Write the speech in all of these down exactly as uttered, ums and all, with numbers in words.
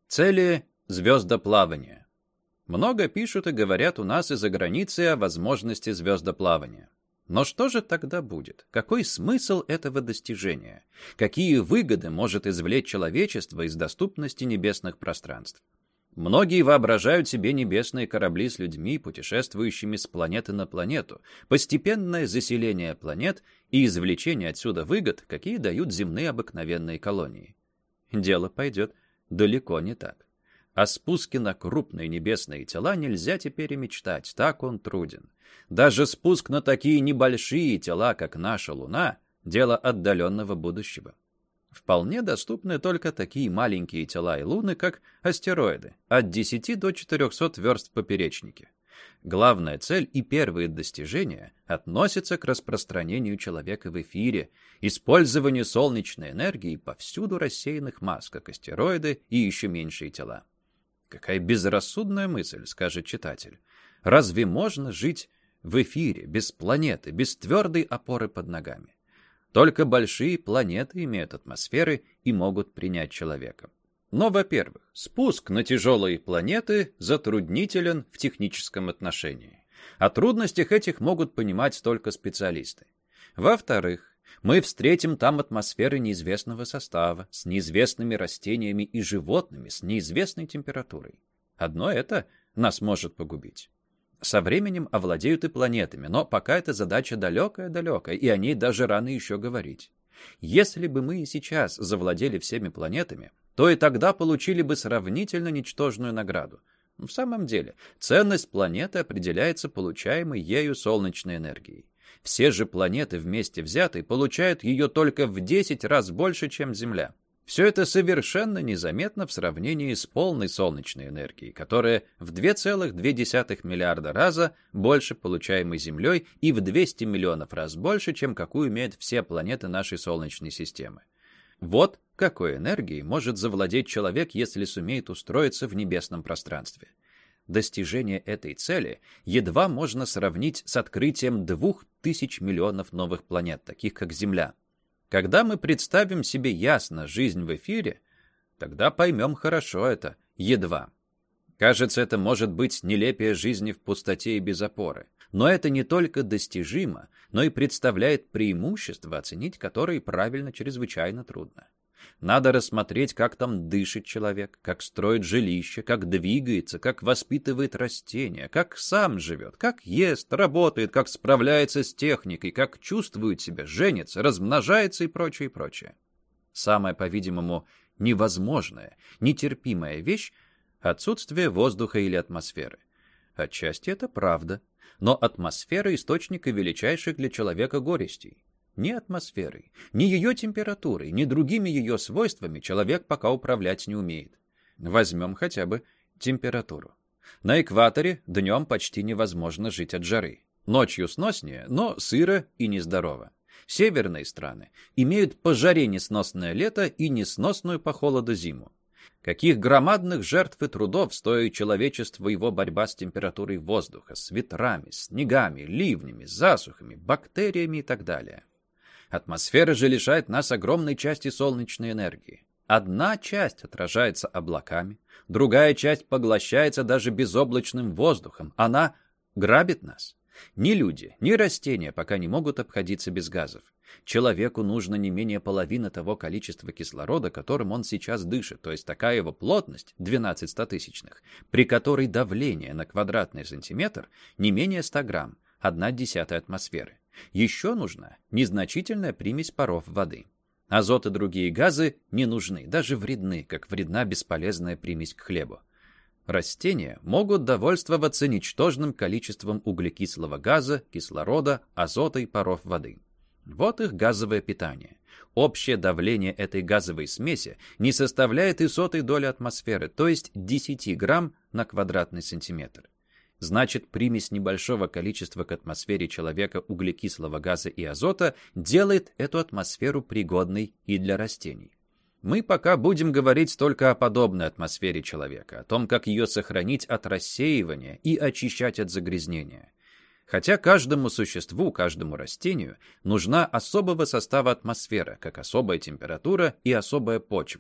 Цели звездоплавания. Много пишут и говорят у нас и за границей о возможности звездоплавания. Но что же тогда будет? Какой смысл этого достижения? Какие выгоды может извлечь человечество из доступности небесных пространств? Многие воображают себе небесные корабли с людьми, путешествующими с планеты на планету, постепенное заселение планет и извлечение отсюда выгод, какие дают земные обыкновенные колонии. Дело пойдет далеко не так. О спуске на крупные небесные тела нельзя теперь и мечтать, так он труден. Даже спуск на такие небольшие тела, как наша Луна, дело отдаленного будущего. Вполне доступны только такие маленькие тела и луны, как астероиды, от десяти до четырехсот верст в поперечнике. Главная цель и первые достижения относятся к распространению человека в эфире, использованию солнечной энергии повсюду рассеянных масс, как астероиды и еще меньшие тела. Какая безрассудная мысль, скажет читатель. Разве можно жить в эфире, без планеты, без твердой опоры под ногами? Только большие планеты имеют атмосферы и могут принять человека. Но, во-первых, спуск на тяжелые планеты затруднителен в техническом отношении. О трудностях этих могут понимать только специалисты. Во-вторых, мы встретим там атмосферы неизвестного состава, с неизвестными растениями и животными, с неизвестной температурой. Одно это нас может погубить. Со временем овладеют и планетами, но пока эта задача далекая-далекая, и о ней даже рано еще говорить. Если бы мы и сейчас завладели всеми планетами, то и тогда получили бы сравнительно ничтожную награду. В самом деле, ценность планеты определяется получаемой ею солнечной энергией. Все же планеты вместе взятые получают ее только в десять раз больше, чем Земля. Все это совершенно незаметно в сравнении с полной солнечной энергией, которая в два целых две десятых миллиарда раза больше получаемой Землей и в двести миллионов раз больше, чем какую имеют все планеты нашей Солнечной системы. Вот какой энергией может завладеть человек, если сумеет устроиться в небесном пространстве. Достижение этой цели едва можно сравнить с открытием двух тысяч миллионов новых планет, таких как Земля. Когда мы представим себе ясно жизнь в эфире, тогда поймем хорошо это, едва. Кажется, это может быть нелепее жизни в пустоте и без опоры. Но это не только достижимо, но и представляет преимущество, оценить которое правильно чрезвычайно трудно. Надо рассмотреть, как там дышит человек, как строит жилище, как двигается, как воспитывает растения, как сам живет, как ест, работает, как справляется с техникой, как чувствует себя, женится, размножается и прочее, и прочее. Самая, по-видимому, невозможная, нетерпимая вещь — отсутствие воздуха или атмосферы. Отчасти это правда, но атмосфера — источник величайших для человека горестей. Ни атмосферой, ни ее температурой, ни другими ее свойствами человек пока управлять не умеет. Возьмем хотя бы температуру. На экваторе днем почти невозможно жить от жары. Ночью сноснее, но сыро и нездорово. Северные страны имеют по жаре несносное лето и несносную по холоду зиму. Каких громадных жертв и трудов стоит человечеству его борьба с температурой воздуха, с ветрами, снегами, ливнями, засухами, бактериями и так далее. Атмосфера же лишает нас огромной части солнечной энергии. Одна часть отражается облаками, другая часть поглощается даже безоблачным воздухом. Она грабит нас. Ни люди, ни растения пока не могут обходиться без газов. Человеку нужно не менее половины того количества кислорода, которым он сейчас дышит, то есть такая его плотность, двенадцать стотысячных, при которой давление на квадратный сантиметр не менее ста грамм, одна десятая атмосферы. Еще нужна незначительная примесь паров воды. Азот и другие газы не нужны, даже вредны, как вредна бесполезная примесь к хлебу. Растения могут довольствоваться ничтожным количеством углекислого газа, кислорода, азота и паров воды. Вот их газовое питание. Общее давление этой газовой смеси не составляет и сотой доли атмосферы, то есть десять грамм на квадратный сантиметр. Значит, примесь небольшого количества к атмосфере человека углекислого газа и азота делает эту атмосферу пригодной и для растений. Мы пока будем говорить только о подобной атмосфере человека, о том, как ее сохранить от рассеивания и очищать от загрязнения. Хотя каждому существу, каждому растению нужна особого состава атмосфера, как особая температура и особая почва.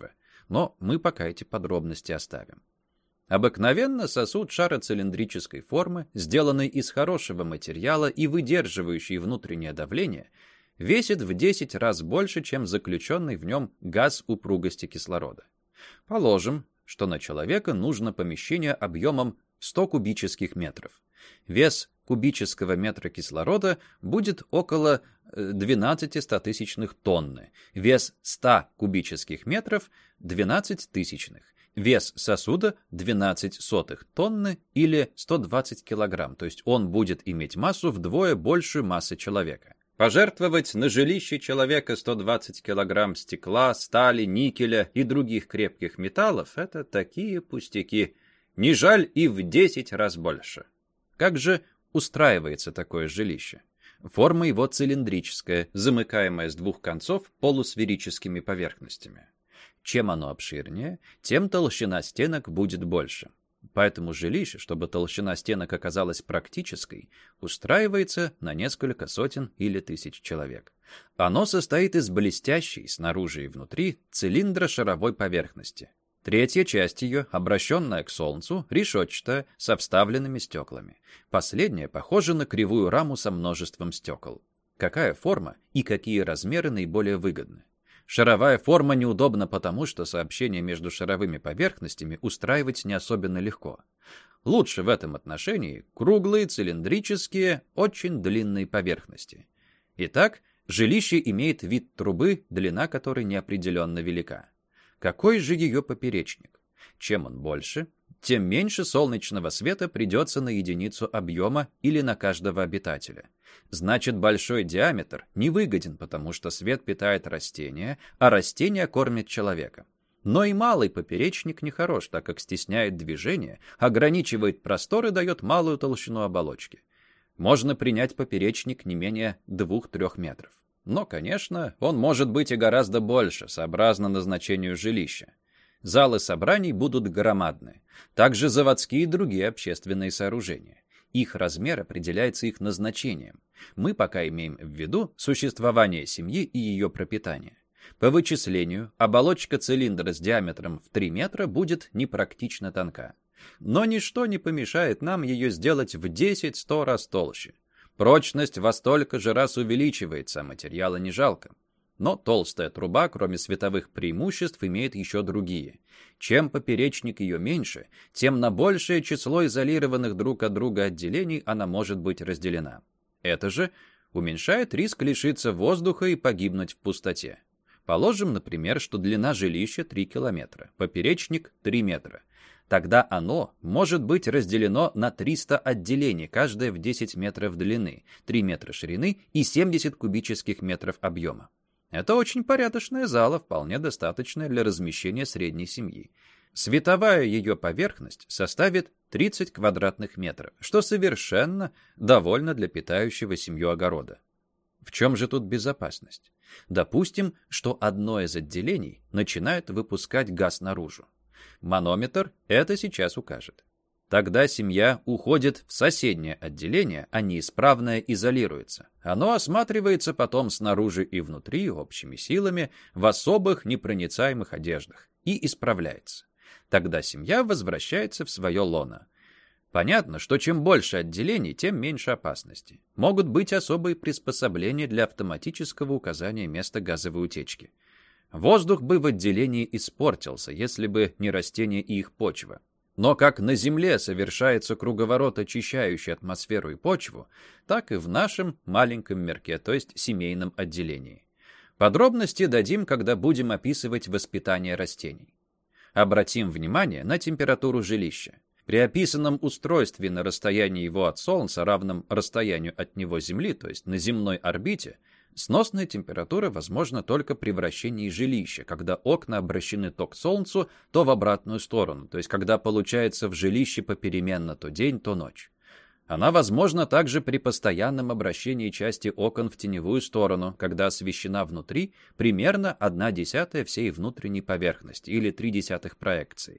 но мы пока эти подробности оставим. Обыкновенно сосуд шароцилиндрической формы, сделанный из хорошего материала и выдерживающий внутреннее давление, весит в десять раз больше, чем заключенный в нем газ упругости кислорода. Положим, что на человека нужно помещение объемом сто кубических метров. Вес кубического метра кислорода будет около двенадцать стотысячных тонны, вес ста кубических метров – двенадцать тысячных, вес сосуда – двенадцать сотых тонны или сто двадцать килограмм, то есть он будет иметь массу вдвое больше массы человека. Пожертвовать на жилище человека сто двадцать килограмм стекла, стали, никеля и других крепких металлов – это такие пустяки. Не жаль и в десять раз больше. Как же устраивается такое жилище? Форма его цилиндрическая, замыкаемая с двух концов полусферическими поверхностями. Чем оно обширнее, тем толщина стенок будет больше. Поэтому жилище, чтобы толщина стенок оказалась практической, устраивается на несколько сотен или тысяч человек. Оно состоит из блестящей, снаружи и внутри, цилиндра шаровой поверхности. Третья часть ее, обращенная к Солнцу, решетчатая, со вставленными стеклами. Последняя похожа на кривую раму со множеством стекол. Какая форма и какие размеры наиболее выгодны? Шаровая форма неудобна потому, что сообщение между шаровыми поверхностями устраивать не особенно легко. Лучше в этом отношении круглые, цилиндрические, очень длинные поверхности. Итак, жилище имеет вид трубы, длина которой неопределенно велика. Какой же ее поперечник? Чем он больше, тем меньше солнечного света придется на единицу объема или на каждого обитателя. Значит, большой диаметр невыгоден, потому что свет питает растения, а растения кормят человека. Но и малый поперечник нехорош, так как стесняет движение, ограничивает простор и дает малую толщину оболочки. Можно принять поперечник не менее двух-трех метров. Но, конечно, он может быть и гораздо больше, сообразно назначению жилища. Залы собраний будут громадны. Также заводские и другие общественные сооружения. Их размер определяется их назначением. Мы пока имеем в виду существование семьи и ее пропитание. По вычислению, оболочка цилиндра с диаметром в три метра будет непрактично тонка. Но ничто не помешает нам ее сделать в десять-сто раз толще. Прочность во столько же раз увеличивается, а материала не жалко. Но толстая труба, кроме световых преимуществ, имеет еще другие. Чем поперечник ее меньше, тем на большее число изолированных друг от друга отделений она может быть разделена. Это же уменьшает риск лишиться воздуха и погибнуть в пустоте. Положим, например, что длина жилища три километра, поперечник три метра. Тогда оно может быть разделено на триста отделений, каждое в десять метров длины, три метра ширины и семьдесят кубических метров объема. Это очень порядочная зала, вполне достаточная для размещения средней семьи. Световая ее поверхность составит тридцать квадратных метров, что совершенно довольно для питающего семью огорода. В чем же тут безопасность? Допустим, что одно из отделений начинает выпускать газ наружу. Манометр это сейчас укажет. Тогда семья уходит в соседнее отделение, а неисправное изолируется. Оно осматривается потом снаружи и внутри общими силами в особых непроницаемых одеждах и исправляется. Тогда семья возвращается в свое лоно. Понятно, что чем больше отделений, тем меньше опасности. Могут быть особые приспособления для автоматического указания места газовой утечки. Воздух бы в отделении испортился, если бы не растения и их почва. Но как на Земле совершается круговорот, очищающий атмосферу и почву, так и в нашем маленьком мирке, то есть семейном отделении. Подробности дадим, когда будем описывать воспитание растений. Обратим внимание на температуру жилища. При описанном устройстве на расстоянии его от Солнца, равном расстоянию от него Земли, то есть на земной орбите, сносная температура возможна только при вращении жилища, когда окна обращены то к Солнцу, то в обратную сторону, то есть когда получается в жилище попеременно то день, то ночь. Она возможна также при постоянном обращении части окон в теневую сторону, когда освещена внутри примерно одна десятая всей внутренней поверхности или три десятых проекции.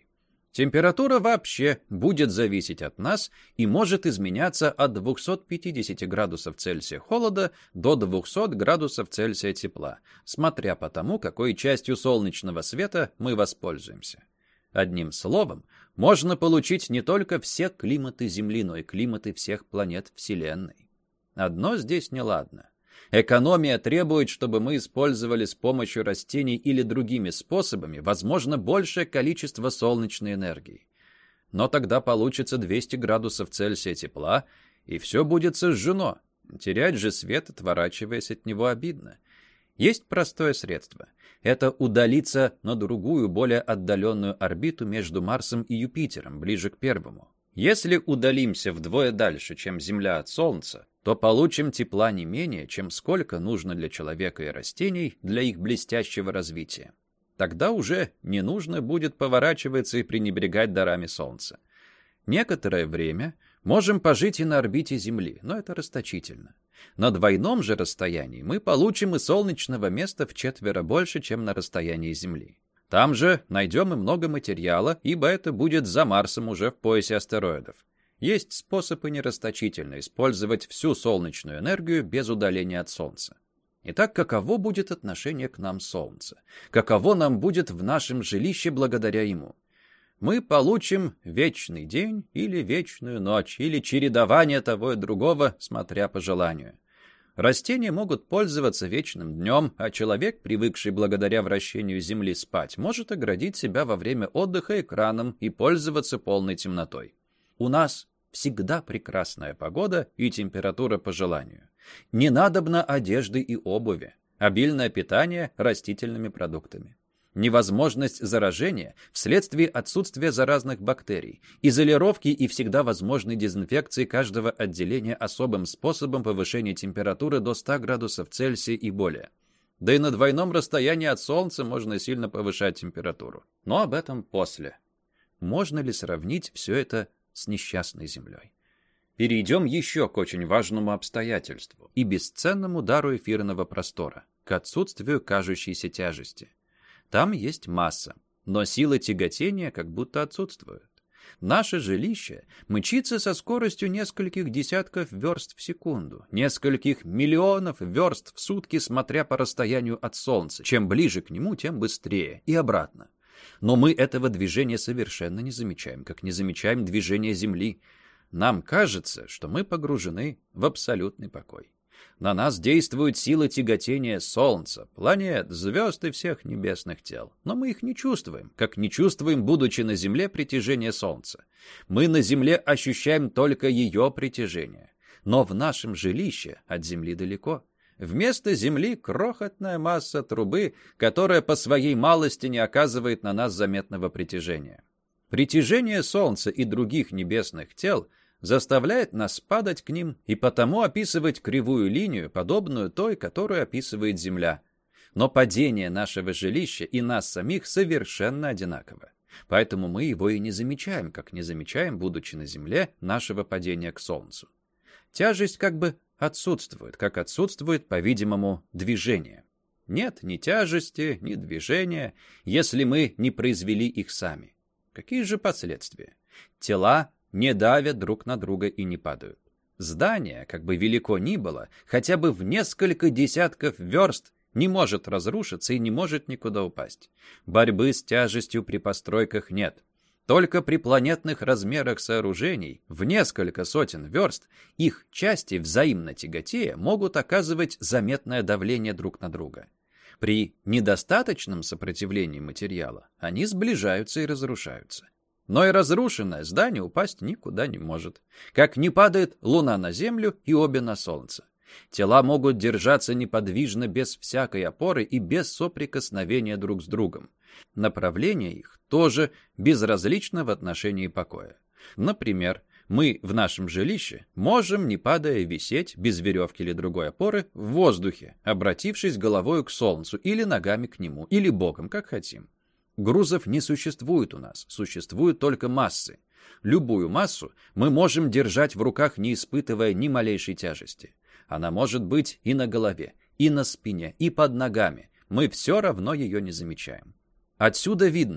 Температура вообще будет зависеть от нас и может изменяться от двухсот пятидесяти градусов Цельсия холода до двухсот градусов Цельсия тепла, смотря по тому, какой частью солнечного света мы воспользуемся. Одним словом, можно получить не только все климаты Земли, но и климаты всех планет Вселенной. Одно здесь неладно. Экономия требует, чтобы мы использовали с помощью растений или другими способами, возможно, большее количество солнечной энергии. Но тогда получится двести градусов Цельсия тепла, и все будет сожжено. Терять же свет, отворачиваясь от него, обидно. Есть простое средство. Это удалиться на другую, более отдаленную орбиту между Марсом и Юпитером, ближе к первому. Если удалимся вдвое дальше, чем Земля от Солнца, то получим тепла не менее, чем сколько нужно для человека и растений для их блестящего развития. Тогда уже не нужно будет поворачиваться и пренебрегать дарами Солнца. Некоторое время можем пожить и на орбите Земли, но это расточительно. На двойном же расстоянии мы получим и солнечного места вчетверо больше, чем на расстоянии Земли. Там же найдем и много материала, ибо это будет за Марсом уже в поясе астероидов. Есть способ и нерасточительно использовать всю солнечную энергию без удаления от Солнца. Итак, каково будет отношение к нам Солнца? Каково нам будет в нашем жилище благодаря ему? Мы получим вечный день или вечную ночь, или чередование того и другого, смотря по желанию. Растения могут пользоваться вечным днем, а человек, привыкший благодаря вращению Земли спать, может оградить себя во время отдыха экраном и пользоваться полной темнотой. У нас всегда прекрасная погода и температура по желанию. Не надобно одежды и обуви, обильное питание растительными продуктами. Невозможность заражения вследствие отсутствия заразных бактерий, изолировки и всегда возможной дезинфекции каждого отделения особым способом повышения температуры до ста градусов Цельсия и более. Да и на двойном расстоянии от Солнца можно сильно повышать температуру. Но об этом после. Можно ли сравнить все это с несчастной Землей? Перейдем еще к очень важному обстоятельству и бесценному дару эфирного простора, к отсутствию кажущейся тяжести. Там есть масса, но сила тяготения как будто отсутствует. Наше жилище мчится со скоростью нескольких десятков верст в секунду, нескольких миллионов верст в сутки, смотря по расстоянию от Солнца. Чем ближе к нему, тем быстрее, и обратно. Но мы этого движения совершенно не замечаем, как не замечаем движения Земли. Нам кажется, что мы погружены в абсолютный покой. На нас действует сила тяготения Солнца, планет, звезд и всех небесных тел. Но мы их не чувствуем, как не чувствуем, будучи на Земле, притяжение Солнца. Мы на Земле ощущаем только ее притяжение. Но в нашем жилище от Земли далеко. Вместо Земли крохотная масса трубы, которая по своей малости не оказывает на нас заметного притяжения. Притяжение Солнца и других небесных тел заставляет нас падать к ним и потому описывать кривую линию, подобную той, которую описывает Земля. Но падение нашего жилища и нас самих совершенно одинаково. Поэтому мы его и не замечаем, как не замечаем, будучи на Земле, нашего падения к Солнцу. Тяжесть как бы отсутствует, как отсутствует, по-видимому, движение. Нет ни тяжести, ни движения, если мы не произвели их сами. Какие же последствия? Тела не давят друг на друга и не падают. Здание, как бы велико ни было, хотя бы в несколько десятков верст, не может разрушиться и не может никуда упасть. Борьбы с тяжестью при постройках нет. Только при планетных размерах сооружений, в несколько сотен верст, их части, взаимно тяготея, могут оказывать заметное давление друг на друга. При недостаточном сопротивлении материала они сближаются и разрушаются. Но и разрушенное здание упасть никуда не может. Как не падает Луна на Землю и обе на Солнце. Тела могут держаться неподвижно без всякой опоры и без соприкосновения друг с другом. Направление их тоже безразлично в отношении покоя. Например, мы в нашем жилище можем, не падая, висеть без веревки или другой опоры в воздухе, обратившись головой к Солнцу или ногами к нему, или боком, как хотим. Грузов не существует у нас, существуют только массы. Любую массу мы можем держать в руках, не испытывая ни малейшей тяжести. Она может быть и на голове, и на спине, и под ногами. Мы все равно ее не замечаем. Отсюда видно,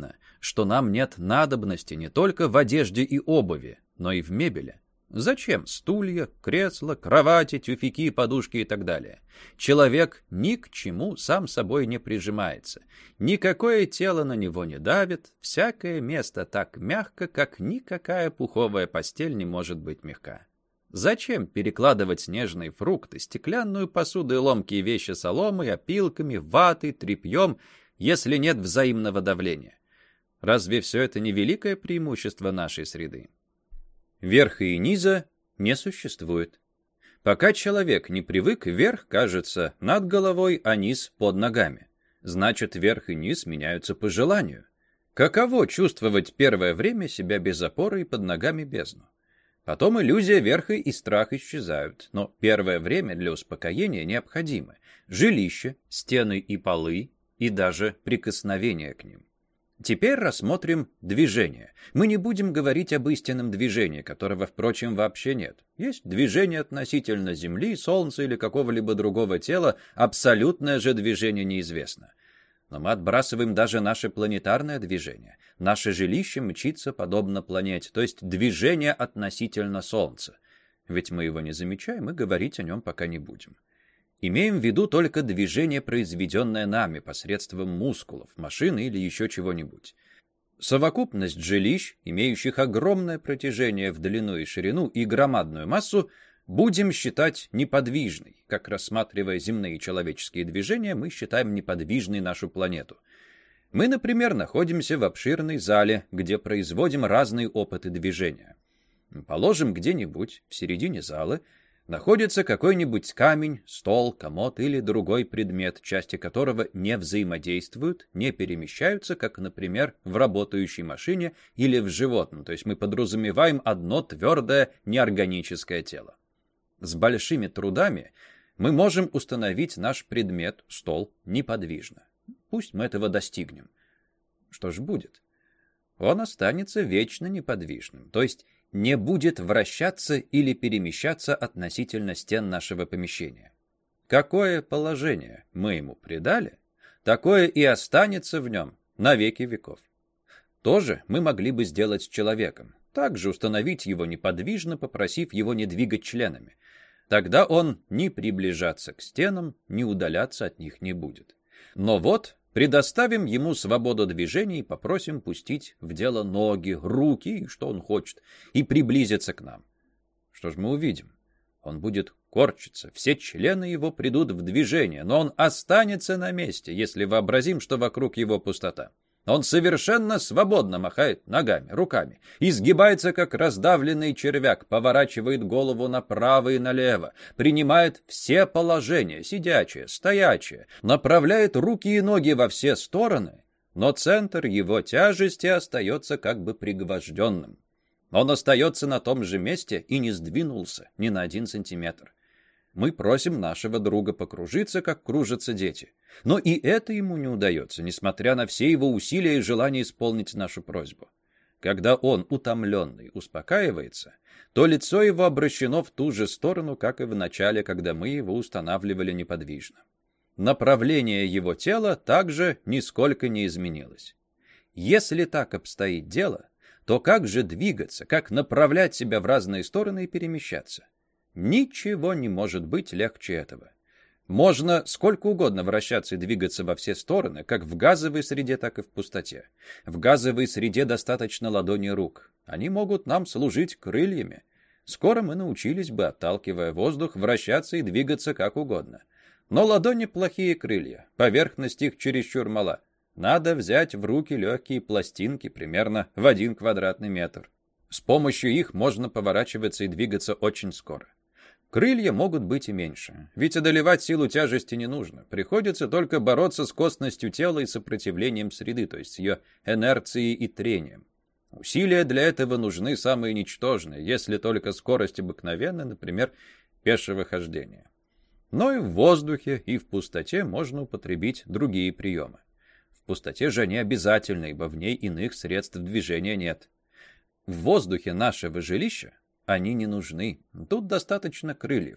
что нам нет надобности не только в одежде и обуви, но и в мебели. Зачем стулья, кресла, кровати, тюфяки, подушки и так далее? Человек ни к чему сам собой не прижимается. Никакое тело на него не давит, всякое место так мягко, как никакая пуховая постель не может быть мягка. Зачем перекладывать снежные фрукты, стеклянную посуду и ломкие вещи соломой, опилками, ватой, тряпьем, если нет взаимного давления? Разве все это не великое преимущество нашей среды? Верха и низа не существует. Пока человек не привык, верх кажется над головой, а низ под ногами. Значит, верх и низ меняются по желанию. Каково чувствовать первое время себя без опоры и под ногами бездну? Потом иллюзия верха и страх исчезают, но первое время для успокоения необходимо жилище, стены и полы, и даже прикосновение к ним. Теперь рассмотрим движение. Мы не будем говорить об истинном движении, которого, впрочем, вообще нет. Есть движение относительно Земли, Солнца или какого-либо другого тела, абсолютное же движение неизвестно. Но мы отбрасываем даже наше планетарное движение. Наше жилище мчится подобно планете, то есть движение относительно Солнца. Ведь мы его не замечаем и говорить о нем пока не будем. Имеем в виду только движение, произведенное нами посредством мускулов, машины или еще чего-нибудь. Совокупность жилищ, имеющих огромное протяжение в длину и ширину и громадную массу, будем считать неподвижной. Как рассматривая земные человеческие движения, мы считаем неподвижной нашу планету. Мы, например, находимся в обширной зале, где производим разные опыты движения. Положим, где-нибудь в середине зала находится какой-нибудь камень, стол, комод или другой предмет, части которого не взаимодействуют, не перемещаются, как, например, в работающей машине или в животном. То есть мы подразумеваем одно твердое неорганическое тело. С большими трудами мы можем установить наш предмет, стол, неподвижно. Пусть мы этого достигнем. Что ж будет? Он останется вечно неподвижным, то есть не будет вращаться или перемещаться относительно стен нашего помещения. Какое положение мы ему придали, такое и останется в нем на веки веков. То же мы могли бы сделать с человеком, также установить его неподвижно, попросив его не двигать членами. Тогда он ни приближаться к стенам, ни удаляться от них не будет. Но вот предоставим ему свободу движения и попросим пустить в дело ноги, руки, что он хочет, и приблизиться к нам. Что ж мы увидим? Он будет корчиться, все члены его придут в движение, но он останется на месте, если вообразим, что вокруг его пустота. Он совершенно свободно махает ногами, руками, изгибается, как раздавленный червяк, поворачивает голову направо и налево, принимает все положения, сидячее, стоячее, направляет руки и ноги во все стороны, но центр его тяжести остается как бы пригвожденным. Он остается на том же месте и не сдвинулся ни на один сантиметр. Мы просим нашего друга покружиться, как кружатся дети. Но и это ему не удается, несмотря на все его усилия и желание исполнить нашу просьбу. Когда он, утомленный, успокаивается, то лицо его обращено в ту же сторону, как и в начале, когда мы его устанавливали неподвижно. Направление его тела также нисколько не изменилось. Если так обстоит дело, то как же двигаться, как направлять себя в разные стороны и перемещаться? Ничего не может быть легче этого. Можно сколько угодно вращаться и двигаться во все стороны, как в газовой среде, так и в пустоте. В газовой среде достаточно ладони рук. Они могут нам служить крыльями. Скоро мы научились бы, отталкивая воздух, вращаться и двигаться как угодно. Но ладони плохие крылья, поверхность их чересчур мала. Надо взять в руки легкие пластинки примерно в один квадратный метр. С помощью их можно поворачиваться и двигаться очень скоро. Крылья могут быть и меньше, ведь одолевать силу тяжести не нужно. Приходится только бороться с косностью тела и сопротивлением среды, то есть с ее инерцией и трением. Усилия для этого нужны самые ничтожные, если только скорость обыкновенная, например, пешего хождения. Но и в воздухе, и в пустоте можно употребить другие приемы. В пустоте же они обязательны, ибо в ней иных средств движения нет. В воздухе нашего жилища они не нужны. Тут достаточно крыльев.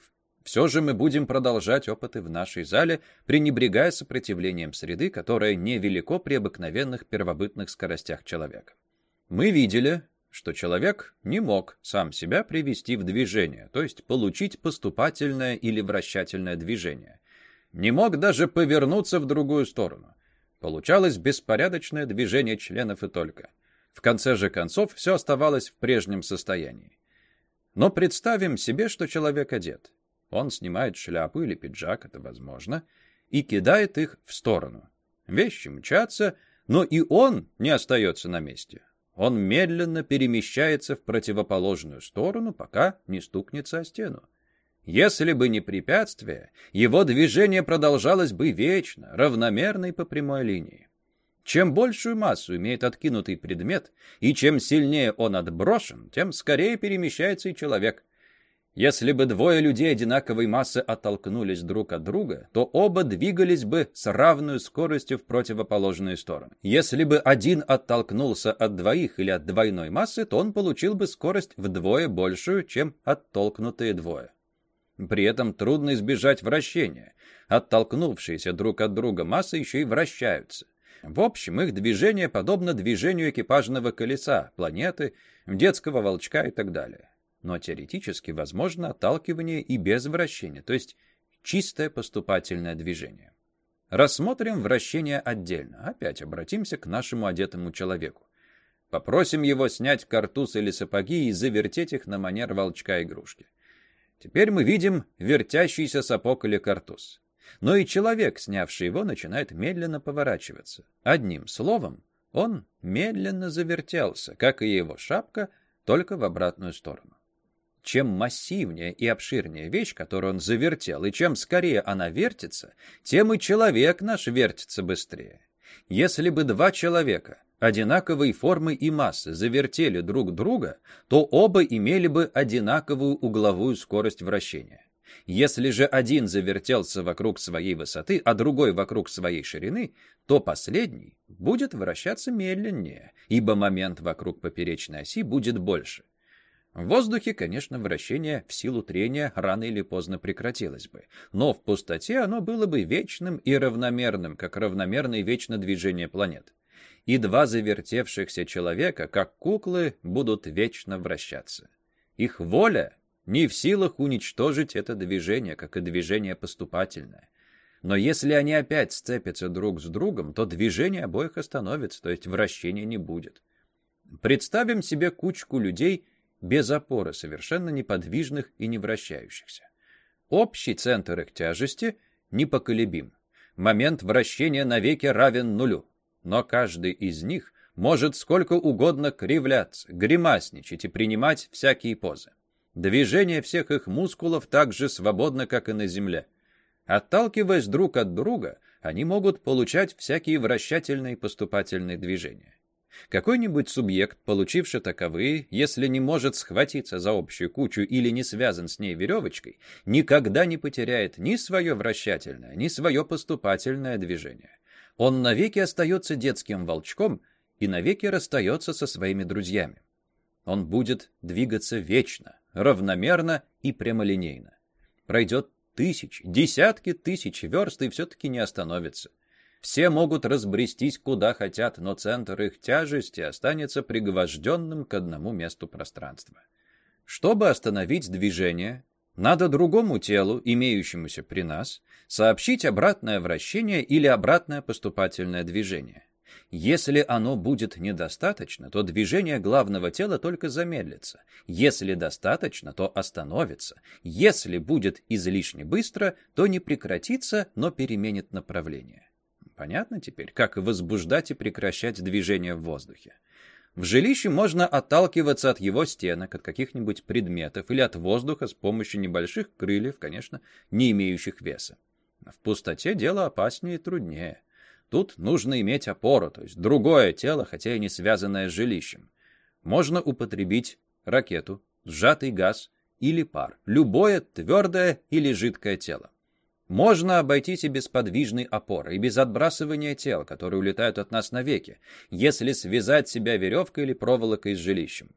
Все же мы будем продолжать опыты в нашей зале, пренебрегая сопротивлением среды, которое невелико при обыкновенных первобытных скоростях человека. Мы видели, что человек не мог сам себя привести в движение, то есть получить поступательное или вращательное движение. Не мог даже повернуться в другую сторону. Получалось беспорядочное движение членов и только. В конце же концов все оставалось в прежнем состоянии. Но представим себе, что человек одет. Он снимает шляпу или пиджак, это возможно, и кидает их в сторону. Вещи мчатся, но и он не остается на месте. Он медленно перемещается в противоположную сторону, пока не стукнется о стену. Если бы не препятствие, его движение продолжалось бы вечно, равномерно и по прямой линии. Чем большую массу имеет откинутый предмет, и чем сильнее он отброшен, тем скорее перемещается и человек. Если бы двое людей одинаковой массы оттолкнулись друг от друга, то оба двигались бы с равной скоростью в противоположные стороны. Если бы один оттолкнулся от двоих или от двойной массы, то он получил бы скорость вдвое большую, чем оттолкнутые двое. При этом трудно избежать вращения. Оттолкнувшиеся друг от друга массы еще и вращаются. В общем, их движение подобно движению экипажного колеса, планеты, детского волчка и так далее. Но теоретически возможно отталкивание и без вращения, то есть чистое поступательное движение. Рассмотрим вращение отдельно. Опять обратимся к нашему одетому человеку. Попросим его снять картуз или сапоги и завертеть их на манер волчка-игрушки. Теперь мы видим вертящийся сапог или картуз. Но и человек, снявший его, начинает медленно поворачиваться. Одним словом, он медленно завертелся, как и его шапка, только в обратную сторону. Чем массивнее и обширнее вещь, которую он завертел, и чем скорее она вертится, тем и человек наш вертится быстрее. Если бы два человека одинаковой формы и массы завертели друг друга, то оба имели бы одинаковую угловую скорость вращения. Если же один завертелся вокруг своей высоты, а другой вокруг своей ширины, то последний будет вращаться медленнее, ибо момент вокруг поперечной оси будет больше. В воздухе, конечно, вращение в силу трения рано или поздно прекратилось бы, но в пустоте оно было бы вечным и равномерным, как равномерно и вечно движение планет. И два завертевшихся человека, как куклы, будут вечно вращаться. Их воля не в силах уничтожить это движение, как и движение поступательное. Но если они опять сцепятся друг с другом, то движение обоих остановится, то есть вращения не будет. Представим себе кучку людей без опоры, совершенно неподвижных и не вращающихся. Общий центр их тяжести непоколебим. Момент вращения навеки равен нулю. Но каждый из них может сколько угодно кривляться, гримасничать и принимать всякие позы. Движение всех их мускулов так же свободно, как и на земле. Отталкиваясь друг от друга, они могут получать всякие вращательные и поступательные движения. Какой-нибудь субъект, получивший таковые, если не может схватиться за общую кучу или не связан с ней веревочкой, никогда не потеряет ни свое вращательное, ни свое поступательное движение. Он навеки остается детским волчком и навеки расстается со своими друзьями. Он будет двигаться вечно, равномерно и прямолинейно. Пройдет тысячи, десятки тысяч верст и все-таки не остановится. Все могут разбрестись куда хотят, но центр их тяжести останется пригвожденным к одному месту пространства. Чтобы остановить движение, надо другому телу, имеющемуся при нас, сообщить обратное вращение или обратное поступательное движение. Если оно будет недостаточно, то движение главного тела только замедлится. Если достаточно, то остановится. Если будет излишне быстро, то не прекратится, но переменит направление. Понятно теперь, как возбуждать и прекращать движение в воздухе? В жилище можно отталкиваться от его стенок, от каких-нибудь предметов или от воздуха с помощью небольших крыльев, конечно, не имеющих веса. В пустоте дело опаснее и труднее. Тут нужно иметь опору, то есть другое тело, хотя и не связанное с жилищем. Можно употребить ракету, сжатый газ или пар, любое твердое или жидкое тело. Можно обойтись и без подвижной опоры, и без отбрасывания тел, которые улетают от нас навеки, если связать себя веревкой или проволокой с жилищем.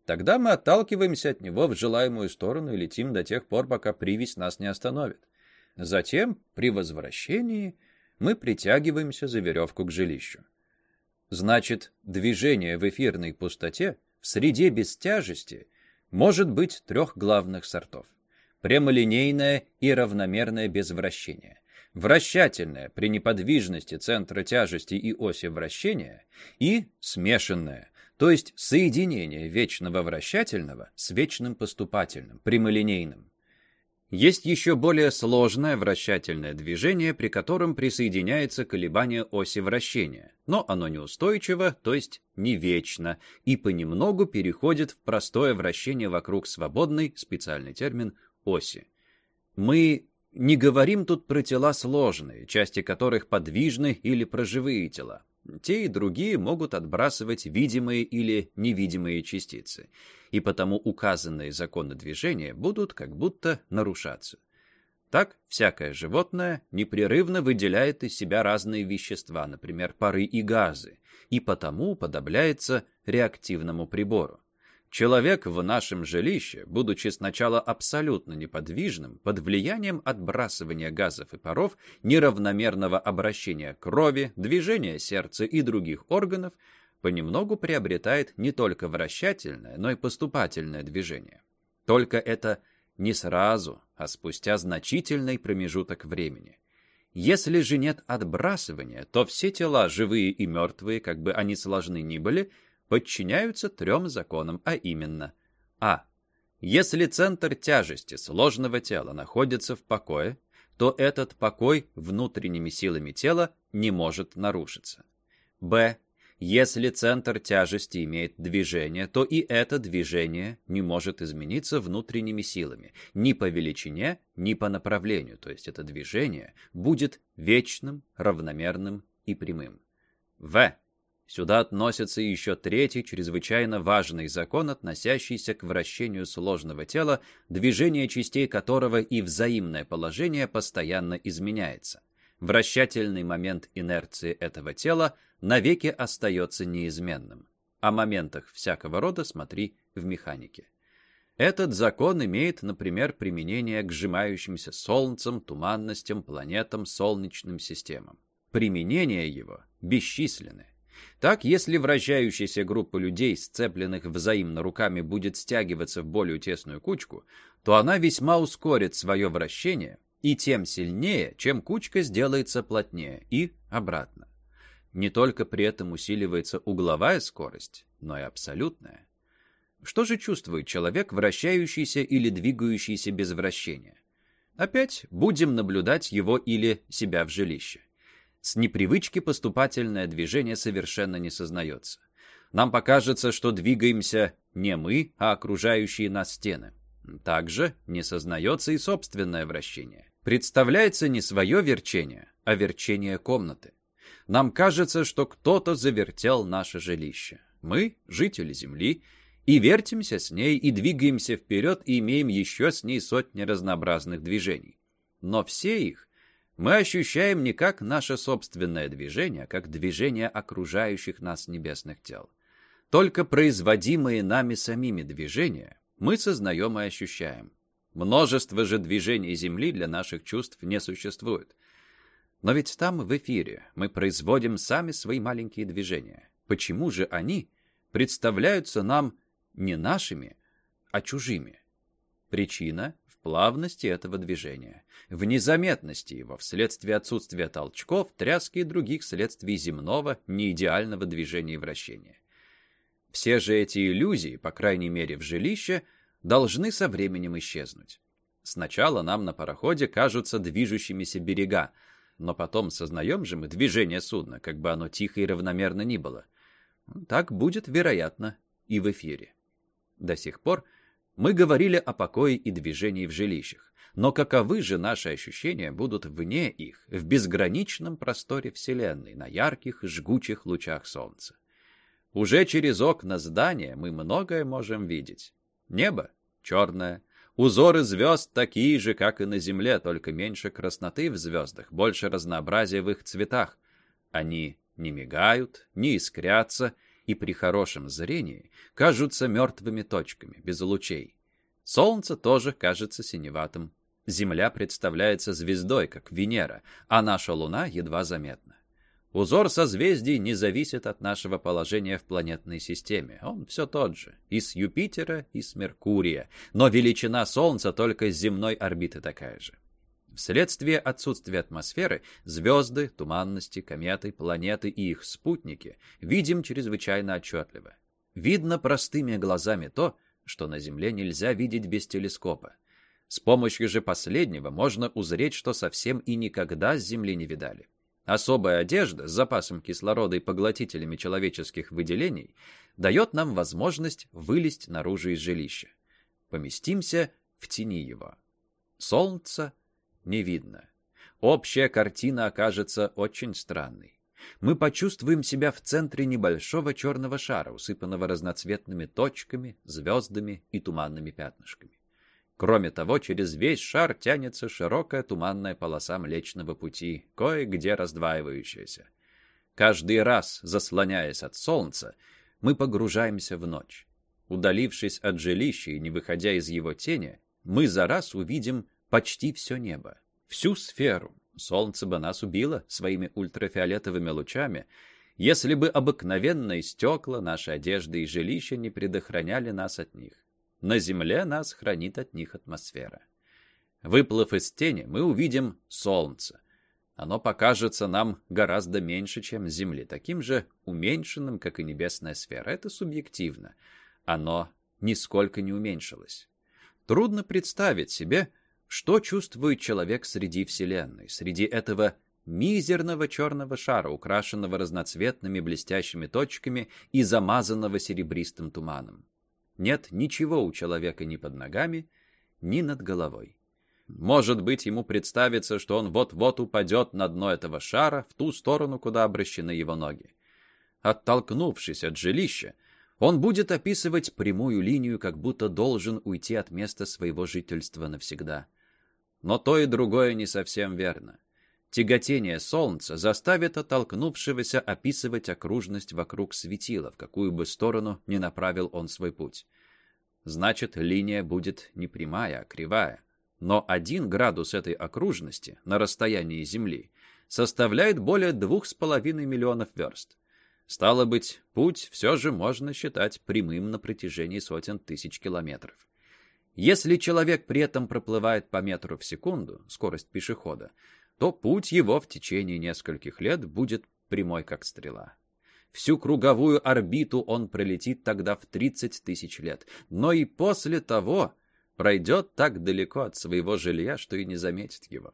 Тогда мы отталкиваемся от него в желаемую сторону и летим до тех пор, пока привязь нас не остановит. Затем, при возвращении, мы притягиваемся за веревку к жилищу. Значит, движение в эфирной пустоте, в среде без тяжести, может быть трех главных сортов. Прямолинейное и равномерное без вращения. Вращательное при неподвижности центра тяжести и оси вращения. И смешанное, то есть соединение вечного вращательного с вечным поступательным, прямолинейным. Есть еще более сложное вращательное движение, при котором присоединяется колебание оси вращения, но оно неустойчиво, то есть не вечно, и понемногу переходит в простое вращение вокруг свободной, специальный термин, оси. Мы не говорим тут про тела сложные, части которых подвижны или про живые тела. Те и другие могут отбрасывать видимые или невидимые частицы, и потому указанные законы движения будут как будто нарушаться. Так, всякое животное непрерывно выделяет из себя разные вещества, например, пары и газы, и потому уподобляется реактивному прибору. Человек в нашем жилище, будучи сначала абсолютно неподвижным, под влиянием отбрасывания газов и паров, неравномерного обращения крови, движения сердца и других органов, понемногу приобретает не только вращательное, но и поступательное движение. Только это не сразу, а спустя значительный промежуток времени. Если же нет отбрасывания, то все тела, живые и мертвые, как бы они сложны ни были, подчиняются трем законам, а именно: а. Если центр тяжести сложного тела находится в покое, то этот покой внутренними силами тела не может нарушиться. б. Если центр тяжести имеет движение, то и это движение не может измениться внутренними силами, ни по величине, ни по направлению, то есть это движение будет вечным, равномерным и прямым. в. Сюда относится еще третий, чрезвычайно важный закон, относящийся к вращению сложного тела, движение частей которого и взаимное положение постоянно изменяется. Вращательный момент инерции этого тела навеки остается неизменным. О моментах всякого рода смотри в механике. Этот закон имеет, например, применение к сжимающимся Солнцем, туманностям, планетам, солнечным системам. Применения его бесчисленны. Так, если вращающаяся группа людей, сцепленных взаимно руками, будет стягиваться в более тесную кучку, то она весьма ускорит свое вращение, и тем сильнее, чем кучка сделается плотнее, и обратно. Не только при этом усиливается угловая скорость, но и абсолютная. Что же чувствует человек, вращающийся или двигающийся без вращения? Опять будем наблюдать его или себя в жилище. С непривычки поступательное движение совершенно не сознается. Нам покажется, что двигаемся не мы, а окружающие нас стены. Также не сознается и собственное вращение. Представляется не свое верчение, а верчение комнаты. Нам кажется, что кто-то завертел наше жилище. Мы, жители Земли, и вертимся с ней, и двигаемся вперед, и имеем еще с ней сотни разнообразных движений. Но все их мы ощущаем не как наше собственное движение, а как движение окружающих нас небесных тел. Только производимые нами самими движения мы сознаем и ощущаем. Множество же движений Земли для наших чувств не существует. Но ведь там, в эфире, мы производим сами свои маленькие движения. Почему же они представляются нам не нашими, а чужими? Причина в плавности этого движения, в незаметности его вследствие отсутствия толчков, тряски и других следствий земного, неидеального движения и вращения. Все же эти иллюзии, по крайней мере в жилище, должны со временем исчезнуть. Сначала нам на пароходе кажутся движущимися берега, но потом сознаем же мы движение судна, как бы оно тихо и равномерно ни было. Так будет, вероятно, и в эфире. До сих пор мы говорили о покое и движении в жилищах, но каковы же наши ощущения будут вне их, в безграничном просторе Вселенной, на ярких, жгучих лучах солнца? Уже через окна здания мы многое можем видеть. Небо черное, узоры звезд такие же, как и на земле, только меньше красноты в звездах, больше разнообразия в их цветах. Они не мигают, не искрятся, и при хорошем зрении кажутся мертвыми точками, без лучей. Солнце тоже кажется синеватым. Земля представляется звездой, как Венера, а наша Луна едва заметна. Узор созвездий не зависит от нашего положения в планетной системе. Он все тот же, и с Юпитера, и с Меркурия, но величина Солнца только с земной орбиты такая же. Вследствие отсутствия атмосферы звезды, туманности, кометы, планеты и их спутники видим чрезвычайно отчетливо. Видно простыми глазами то, что на Земле нельзя видеть без телескопа. С помощью же последнего можно узреть, что совсем и никогда с Земли не видали. Особая одежда с запасом кислорода и поглотителями человеческих выделений дает нам возможность вылезть наружу из жилища. Поместимся в тени его. Солнца не видно. Общая картина окажется очень странной. Мы почувствуем себя в центре небольшого черного шара, усыпанного разноцветными точками, звездами и туманными пятнышками. Кроме того, через весь шар тянется широкая туманная полоса Млечного Пути, кое-где раздваивающаяся. Каждый раз, заслоняясь от солнца, мы погружаемся в ночь. Удалившись от жилища и не выходя из его тени, мы за раз увидим почти все небо, всю сферу. Солнце бы нас убило своими ультрафиолетовыми лучами, если бы обыкновенные стекла, наши одежды и жилища не предохраняли нас от них. На Земле нас хранит от них атмосфера. Выплыв из тени, мы увидим Солнце. Оно покажется нам гораздо меньше, чем с Земли, таким же уменьшенным, как и небесная сфера. Это субъективно. Оно нисколько не уменьшилось. Трудно представить себе, что чувствует человек среди Вселенной, среди этого мизерного черного шара, украшенного разноцветными блестящими точками и замазанного серебристым туманом. Нет ничего у человека ни под ногами, ни над головой. Может быть, ему представится, что он вот-вот упадет на дно этого шара в ту сторону, куда обращены его ноги. Оттолкнувшись от жилища, он будет описывать прямую линию, как будто должен уйти от места своего жительства навсегда. Но то и другое не совсем верно. Тяготение Солнца заставит оттолкнувшегося описывать окружность вокруг светила, в какую бы сторону ни направил он свой путь. Значит, линия будет не прямая, а кривая. Но один градус этой окружности на расстоянии Земли составляет более двух с половиной миллионов верст. Стало быть, путь все же можно считать прямым на протяжении сотен тысяч километров. Если человек при этом проплывает по метру в секунду, скорость пешехода, то путь его в течение нескольких лет будет прямой, как стрела. Всю круговую орбиту он пролетит тогда в тридцать тысяч лет, но и после того пройдет так далеко от своего жилья, что и не заметит его.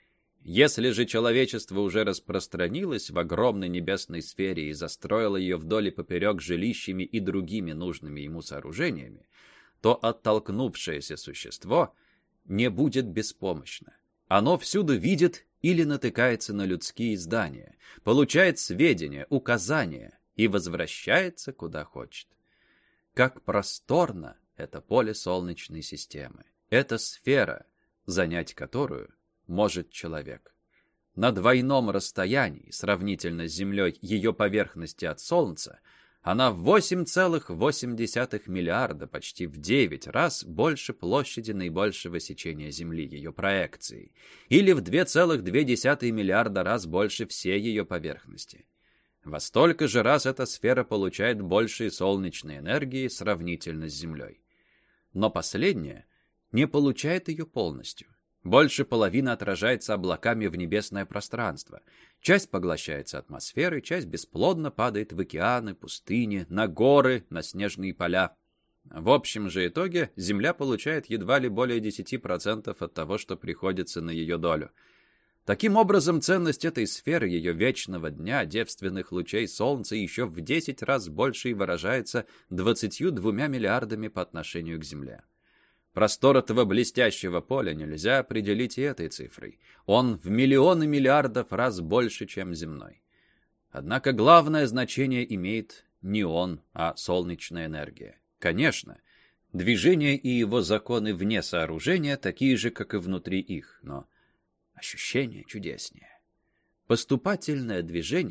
Если же человечество уже распространилось в огромной небесной сфере и застроило ее вдоль и поперек жилищами и другими нужными ему сооружениями, то оттолкнувшееся существо не будет беспомощно. Оно всюду видит или натыкается на людские здания, получает сведения, указания и возвращается куда хочет. Как просторно это поле Солнечной системы, эта сфера, занять которую может человек. На двойном расстоянии, сравнительно с Землей, ее поверхности от Солнца, она в восемь целых восемь десятых миллиарда, почти в девять раз больше площади наибольшего сечения Земли, ее проекции, или в два целых две десятых миллиарда раз больше всей ее поверхности. Во столько же раз эта сфера получает большей солнечной энергии сравнительно с Землей. Но последняя не получает ее полностью. Больше половины отражается облаками в небесное пространство. Часть поглощается атмосферой, часть бесплодно падает в океаны, пустыни, на горы, на снежные поля. В общем же итоге Земля получает едва ли более десять процентов от того, что приходится на ее долю. Таким образом, ценность этой сферы, ее вечного дня, девственных лучей Солнца еще в десять раз больше и выражается двадцатью двумя миллиардами по отношению к Земле. Простор этого блестящего поля нельзя определить и этой цифрой. Он в миллионы миллиардов раз больше, чем земной. Однако главное значение имеет не он, а солнечная энергия. Конечно, движение и его законы вне сооружения такие же, как и внутри их, но ощущение чудеснее. Поступательное движение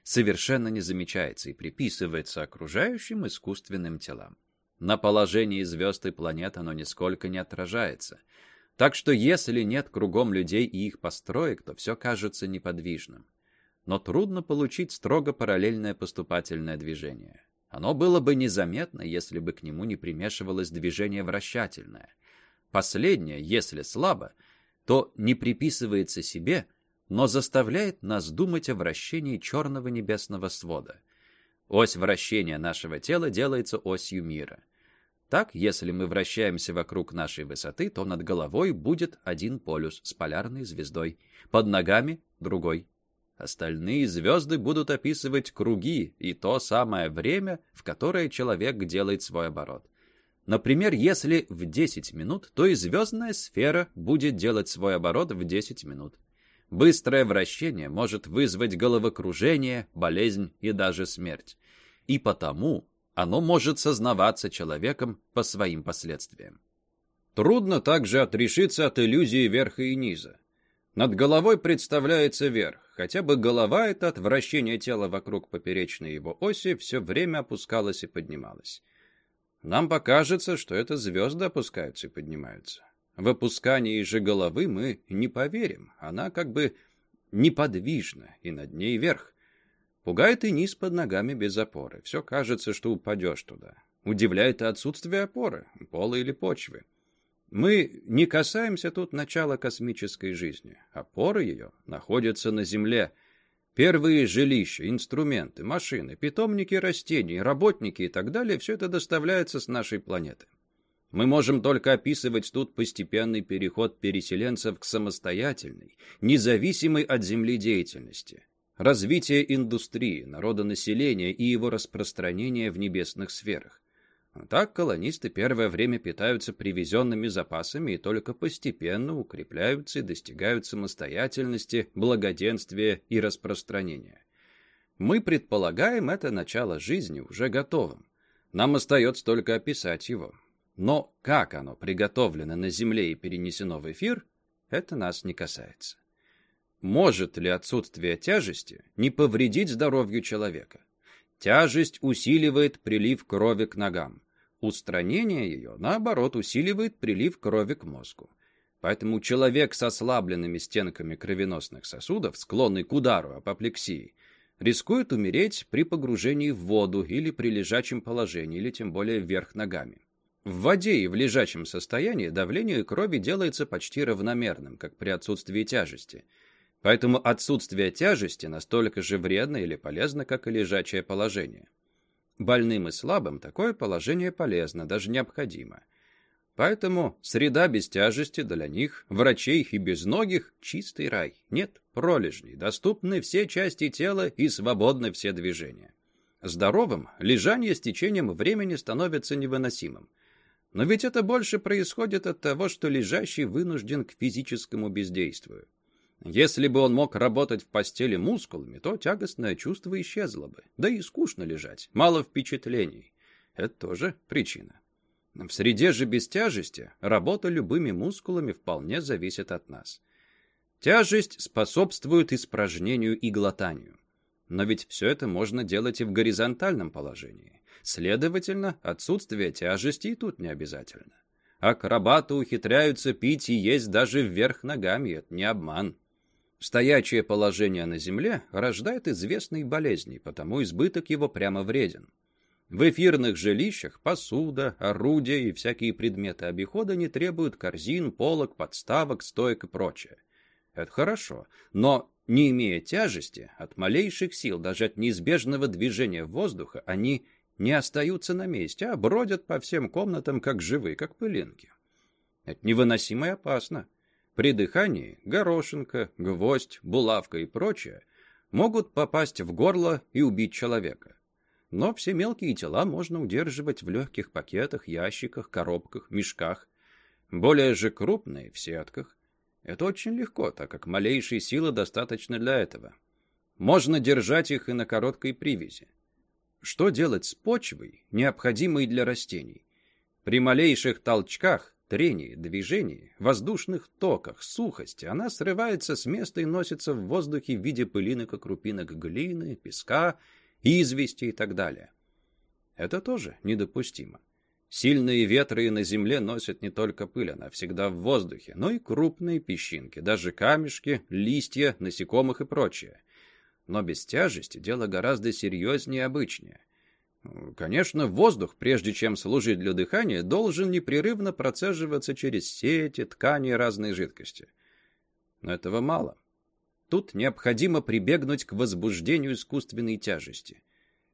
совершенно не замечается и приписывается окружающим искусственным телам. На положении звезд и планет оно нисколько не отражается. Так что если нет кругом людей и их построек, то все кажется неподвижным. Но трудно получить строго параллельное поступательное движение. Оно было бы незаметно, если бы к нему не примешивалось движение вращательное. Последнее, если слабо, то не приписывается себе, но заставляет нас думать о вращении черного небесного свода. Ось вращения нашего тела делается осью мира. Так, если мы вращаемся вокруг нашей высоты, то над головой будет один полюс с полярной звездой, под ногами — другой. Остальные звезды будут описывать круги и то самое время, в которое человек делает свой оборот. Например, если в десять минут, то и звездная сфера будет делать свой оборот в десять минут. Быстрое вращение может вызвать головокружение, болезнь и даже смерть. И потому оно может сознаваться человеком по своим последствиям. Трудно также отрешиться от иллюзии верха и низа. Над головой представляется верх, хотя бы голова эта от вращения тела вокруг поперечной его оси все время опускалась и поднималась. Нам покажется, что это звезды опускаются и поднимаются. В опускании же головы мы не поверим, она как бы неподвижна, и над ней верх. Пугает и низ под ногами без опоры. Все кажется, что упадешь туда. Удивляет и отсутствие опоры, пола или почвы. Мы не касаемся тут начала космической жизни. Опоры ее находятся на Земле. Первые жилища, инструменты, машины, питомники растений, работники и так далее — все это доставляется с нашей планеты. Мы можем только описывать тут постепенный переход переселенцев к самостоятельной, независимой от Земли деятельности. Развитие индустрии, народонаселения и его распространение в небесных сферах. Так колонисты первое время питаются привезенными запасами и только постепенно укрепляются и достигают самостоятельности, благоденствия и распространения. Мы предполагаем это начало жизни уже готовым. Нам остается только описать его. Но как оно приготовлено на Земле и перенесено в эфир, это нас не касается. Может ли отсутствие тяжести не повредить здоровью человека? Тяжесть усиливает прилив крови к ногам. Устранение ее, наоборот, усиливает прилив крови к мозгу. Поэтому человек с ослабленными стенками кровеносных сосудов, склонный к удару апоплексии, рискует умереть при погружении в воду или при лежачем положении, или тем более вверх ногами. В воде и в лежачем состоянии давление крови делается почти равномерным, как при отсутствии тяжести. Поэтому отсутствие тяжести настолько же вредно или полезно, как и лежачее положение. Больным и слабым такое положение полезно, даже необходимо. Поэтому среда без тяжести для них, врачей и безногих, чистый рай. Нет пролежней, доступны все части тела и свободны все движения. Здоровым лежание с течением времени становится невыносимым. Но ведь это больше происходит от того, что лежащий вынужден к физическому бездействию. Если бы он мог работать в постели мускулами, то тягостное чувство исчезло бы. Да и скучно лежать, мало впечатлений. Это тоже причина. В среде же без тяжести работа любыми мускулами вполне зависит от нас. Тяжесть способствует испражнению и глотанию. Но ведь все это можно делать и в горизонтальном положении. Следовательно, отсутствие тяжести и тут не обязательно. Акробаты ухитряются пить и есть даже вверх ногами, это не обман. Стоячее положение на земле рождает известные болезни, потому избыток его прямо вреден. В эфирных жилищах посуда, орудия и всякие предметы обихода не требуют корзин, полок, подставок, стоек и прочее. Это хорошо, но, не имея тяжести, от малейших сил, даже от неизбежного движения воздуха, они не остаются на месте, а бродят по всем комнатам, как живые, как пылинки. Это невыносимо и опасно. При дыхании горошинка, гвоздь, булавка и прочее могут попасть в горло и убить человека. Но все мелкие тела можно удерживать в легких пакетах, ящиках, коробках, мешках. Более же крупные в сетках. Это очень легко, так как малейшей силы достаточно для этого. Можно держать их и на короткой привязи. Что делать с почвой, необходимой для растений? При малейших толчках трении, движении, воздушных токах, сухости она срывается с места и носится в воздухе в виде пылинок и крупинок глины, песка, извести и так далее. Это тоже недопустимо. Сильные ветры на земле носят не только пыль, она всегда в воздухе, но и крупные песчинки, даже камешки, листья, насекомых и прочее. Но без тяжести дело гораздо серьезнее и обычнее. Конечно, воздух, прежде чем служить для дыхания, должен непрерывно процеживаться через сети, ткани и разные жидкости. Но этого мало. Тут необходимо прибегнуть к возбуждению искусственной тяжести.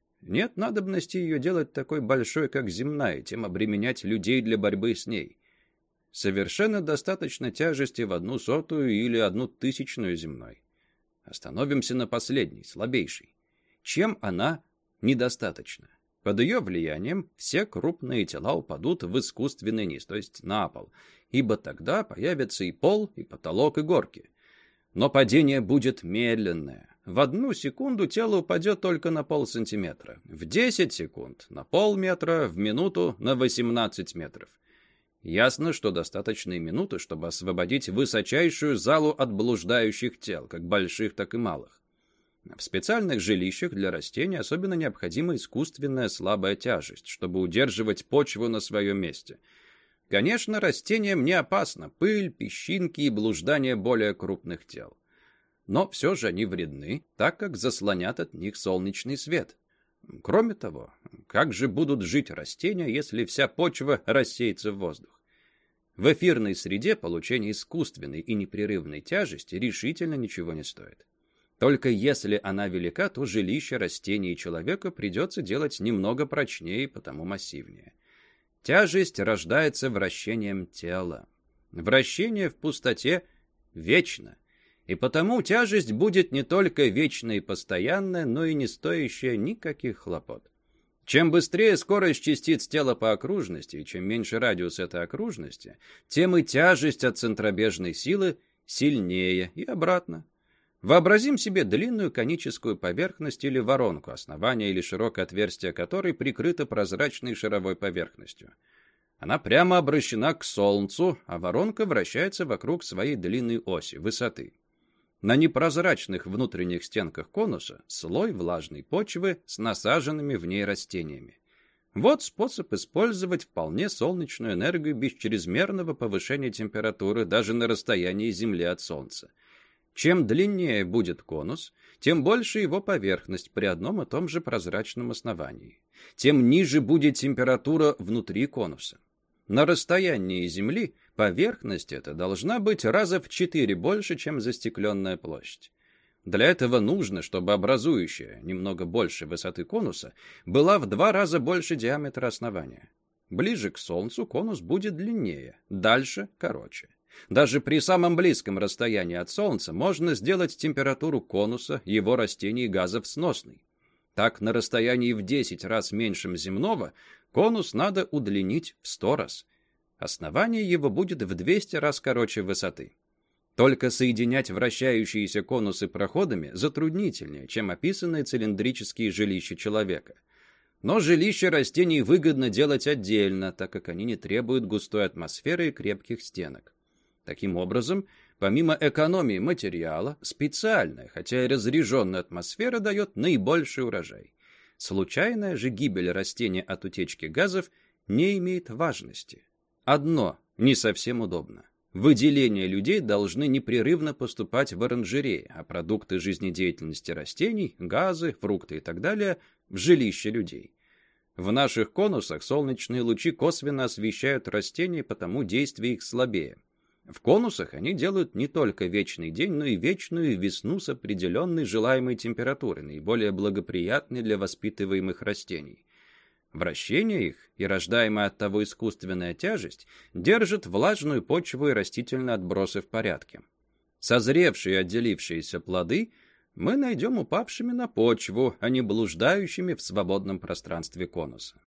Нет надобности ее делать такой большой, как земная, тем обременять людей для борьбы с ней. Совершенно достаточно тяжести в одну сотую или одну тысячную земной. Остановимся на последней, слабейшей. Чем она недостаточна? Под ее влиянием все крупные тела упадут в искусственный низ, то есть на пол, ибо тогда появятся и пол, и потолок, и горки. Но падение будет медленное. В одну секунду тело упадет только на полсантиметра, в десять секунд на полметра, в минуту на восемнадцать метров. Ясно, что достаточно минуты, чтобы освободить высочайшую залу от блуждающих тел, как больших, так и малых. В специальных жилищах для растений особенно необходима искусственная слабая тяжесть, чтобы удерживать почву на своем месте. Конечно, растениям не опасна пыль, песчинки и блуждание более крупных тел. Но все же они вредны, так как заслонят от них солнечный свет. Кроме того, как же будут жить растения, если вся почва рассеется в воздух? В эфирной среде получение искусственной и непрерывной тяжести решительно ничего не стоит. Только если она велика, то жилище растений и человека придется делать немного прочнее и потому массивнее. Тяжесть рождается вращением тела. Вращение в пустоте вечно. И потому тяжесть будет не только вечной и постоянной, но и не стоящая никаких хлопот. Чем быстрее скорость частиц тела по окружности, и чем меньше радиус этой окружности, тем и тяжесть от центробежной силы сильнее и обратно. Вообразим себе длинную коническую поверхность или воронку, основание или широкое отверстие которой прикрыто прозрачной шаровой поверхностью. Она прямо обращена к Солнцу, а воронка вращается вокруг своей длинной оси, высоты. На непрозрачных внутренних стенках конуса слой влажной почвы с насаженными в ней растениями. Вот способ использовать вполне солнечную энергию без чрезмерного повышения температуры даже на расстоянии Земли от Солнца. Чем длиннее будет конус, тем больше его поверхность при одном и том же прозрачном основании. Тем ниже будет температура внутри конуса. На расстоянии Земли поверхность эта должна быть раза в четыре больше, чем застекленная площадь. Для этого нужно, чтобы образующая немного больше высоты конуса была в два раза больше диаметра основания. Ближе к Солнцу конус будет длиннее, дальше – короче. Даже при самом близком расстоянии от Солнца можно сделать температуру конуса, его растений и газов сносной. Так, на расстоянии в десять раз меньшем земного конус надо удлинить в сто раз. Основание его будет в двести раз короче высоты. Только соединять вращающиеся конусы проходами затруднительнее, чем описанные цилиндрические жилища человека. Но жилища растений выгодно делать отдельно, так как они не требуют густой атмосферы и крепких стенок. Таким образом, помимо экономии материала, специальная, хотя и разряженная атмосфера дает наибольший урожай. Случайная же гибель растения от утечки газов не имеет важности. Одно не совсем удобно. Выделения людей должны непрерывно поступать в оранжереи, а продукты жизнедеятельности растений, газы, фрукты и так далее – в жилище людей. В наших конусах солнечные лучи косвенно освещают растения, потому действие их слабее. В конусах они делают не только вечный день, но и вечную весну с определенной желаемой температурой, наиболее благоприятной для воспитываемых растений. Вращение их и рождаемая от того искусственная тяжесть держит влажную почву и растительные отбросы в порядке. Созревшие и отделившиеся плоды мы найдем упавшими на почву, а не блуждающими в свободном пространстве конуса.